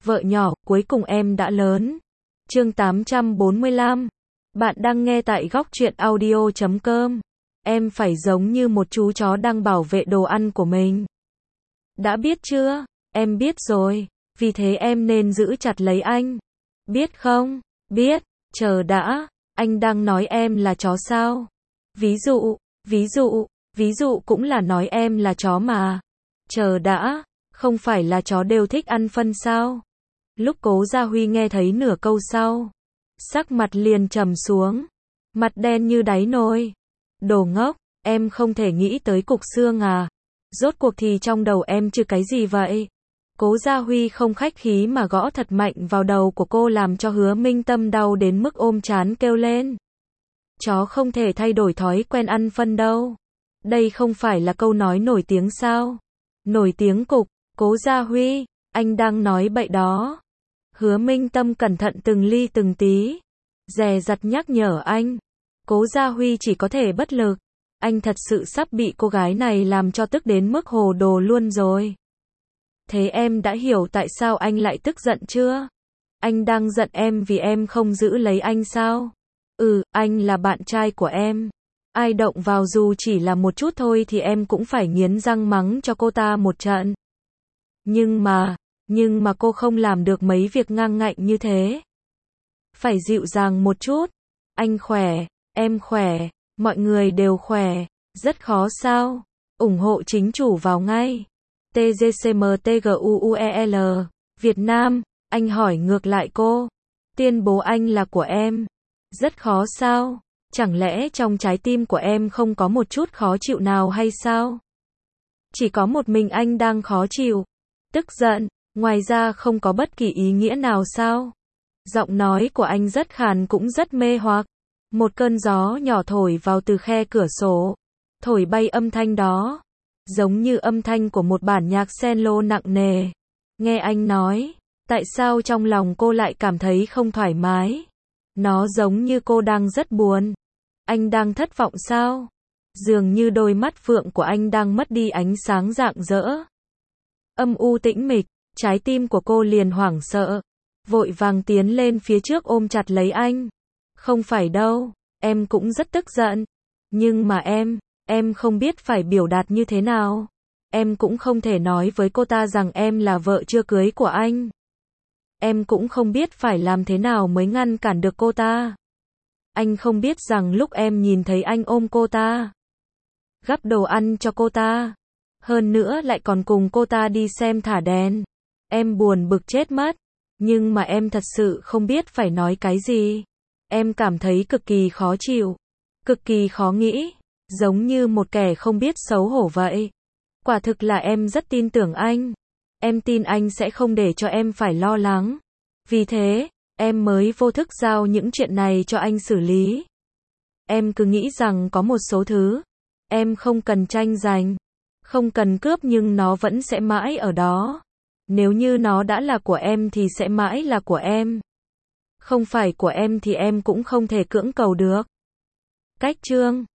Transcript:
Vợ nhỏ, cuối cùng em đã lớn. Chương 845. Bạn đang nghe tại góc truyện audio.com. Em phải giống như một chú chó đang bảo vệ đồ ăn của mình. Đã biết chưa? Em biết rồi. Vì thế em nên giữ chặt lấy anh. Biết không? Biết. Chờ đã. Anh đang nói em là chó sao? Ví dụ cũng là nói em là chó mà. Chờ đã. Không phải là chó đều thích ăn phân sao? Lúc Cố Gia Huy nghe thấy nửa câu sau, sắc mặt liền trầm xuống, mặt đen như đáy nồi. Đồ ngốc, em không thể nghĩ tới cục xương à? Rốt cuộc thì trong đầu em chứ cái gì vậy? Cố Gia Huy không khách khí mà gõ thật mạnh vào đầu của cô làm cho Hứa Minh Tâm đau đến mức ôm trán kêu lên. Chó không thể thay đổi thói quen ăn phân đâu. Đây không phải là câu nói nổi tiếng sao? Nổi tiếng cục, Cố Gia Huy, anh đang nói bậy đó. Hứa Minh Tâm cẩn thận từng ly từng tí, dè dặt nhắc nhở anh. Cố Gia Huy chỉ có thể bất lực. Anh thật sự sắp bị cô gái này làm cho tức đến mức hồ đồ luôn rồi. Thế em đã hiểu tại sao anh lại tức giận chưa? Anh đang giận em vì em không giữ lấy anh sao? Anh là bạn trai của em. Ai động vào dù chỉ là một chút thôi thì em cũng phải nghiến răng mắng cho cô ta một trận. Nhưng mà cô không làm được mấy việc ngang ngạnh như thế. Phải dịu dàng một chút. Anh khỏe, em khỏe, mọi người đều khỏe. Rất khó sao? Ủng hộ chính chủ vào ngay. TGCMTGUUEL. Việt Nam, anh hỏi ngược lại cô. Tuyên bố anh là của em. Rất khó sao? Chẳng lẽ trong trái tim của em không có một chút khó chịu nào hay sao? Chỉ có một mình anh đang khó chịu, tức giận, ngoài ra không có bất kỳ ý nghĩa nào sao? Giọng nói của anh rất khàn cũng rất mê hoặc. Một cơn gió nhỏ thổi vào từ khe cửa sổ, thổi bay âm thanh đó, giống như âm thanh của một bản nhạc cello nặng nề. Nghe anh nói, tại sao trong lòng cô lại cảm thấy không thoải mái? Nó giống như cô đang rất buồn. Anh đang thất vọng sao? Dường như đôi mắt phượng của anh đang mất đi ánh sáng rạng rỡ. Âm u tĩnh mịch, trái tim của cô liền hoảng sợ, vội vàng tiến lên phía trước ôm chặt lấy anh. Không phải đâu, em cũng rất tức giận. Nhưng mà em không biết phải biểu đạt như thế nào. Em cũng không thể nói với cô ta rằng em là vợ chưa cưới của anh. Em cũng không biết phải làm thế nào mới ngăn cản được cô ta. Anh không biết rằng lúc em nhìn thấy anh ôm cô ta, gắp đồ ăn cho cô ta, hơn nữa lại còn cùng cô ta đi xem thả đèn, em buồn bực chết mất. Nhưng mà em thật sự không biết phải nói cái gì. Em cảm thấy cực kỳ khó chịu, cực kỳ khó nghĩ, giống như một kẻ không biết xấu hổ vậy. Quả thực là em rất tin tưởng anh. Em tin anh sẽ không để cho em phải lo lắng. Vì thế, em mới vô thức giao những chuyện này cho anh xử lý. Em cứ nghĩ rằng có một số thứ, em không cần tranh giành, không cần cướp nhưng nó vẫn sẽ mãi ở đó. Nếu như nó đã là của em thì sẽ mãi là của em. Không phải của em thì em cũng không thể cưỡng cầu được. Cách chương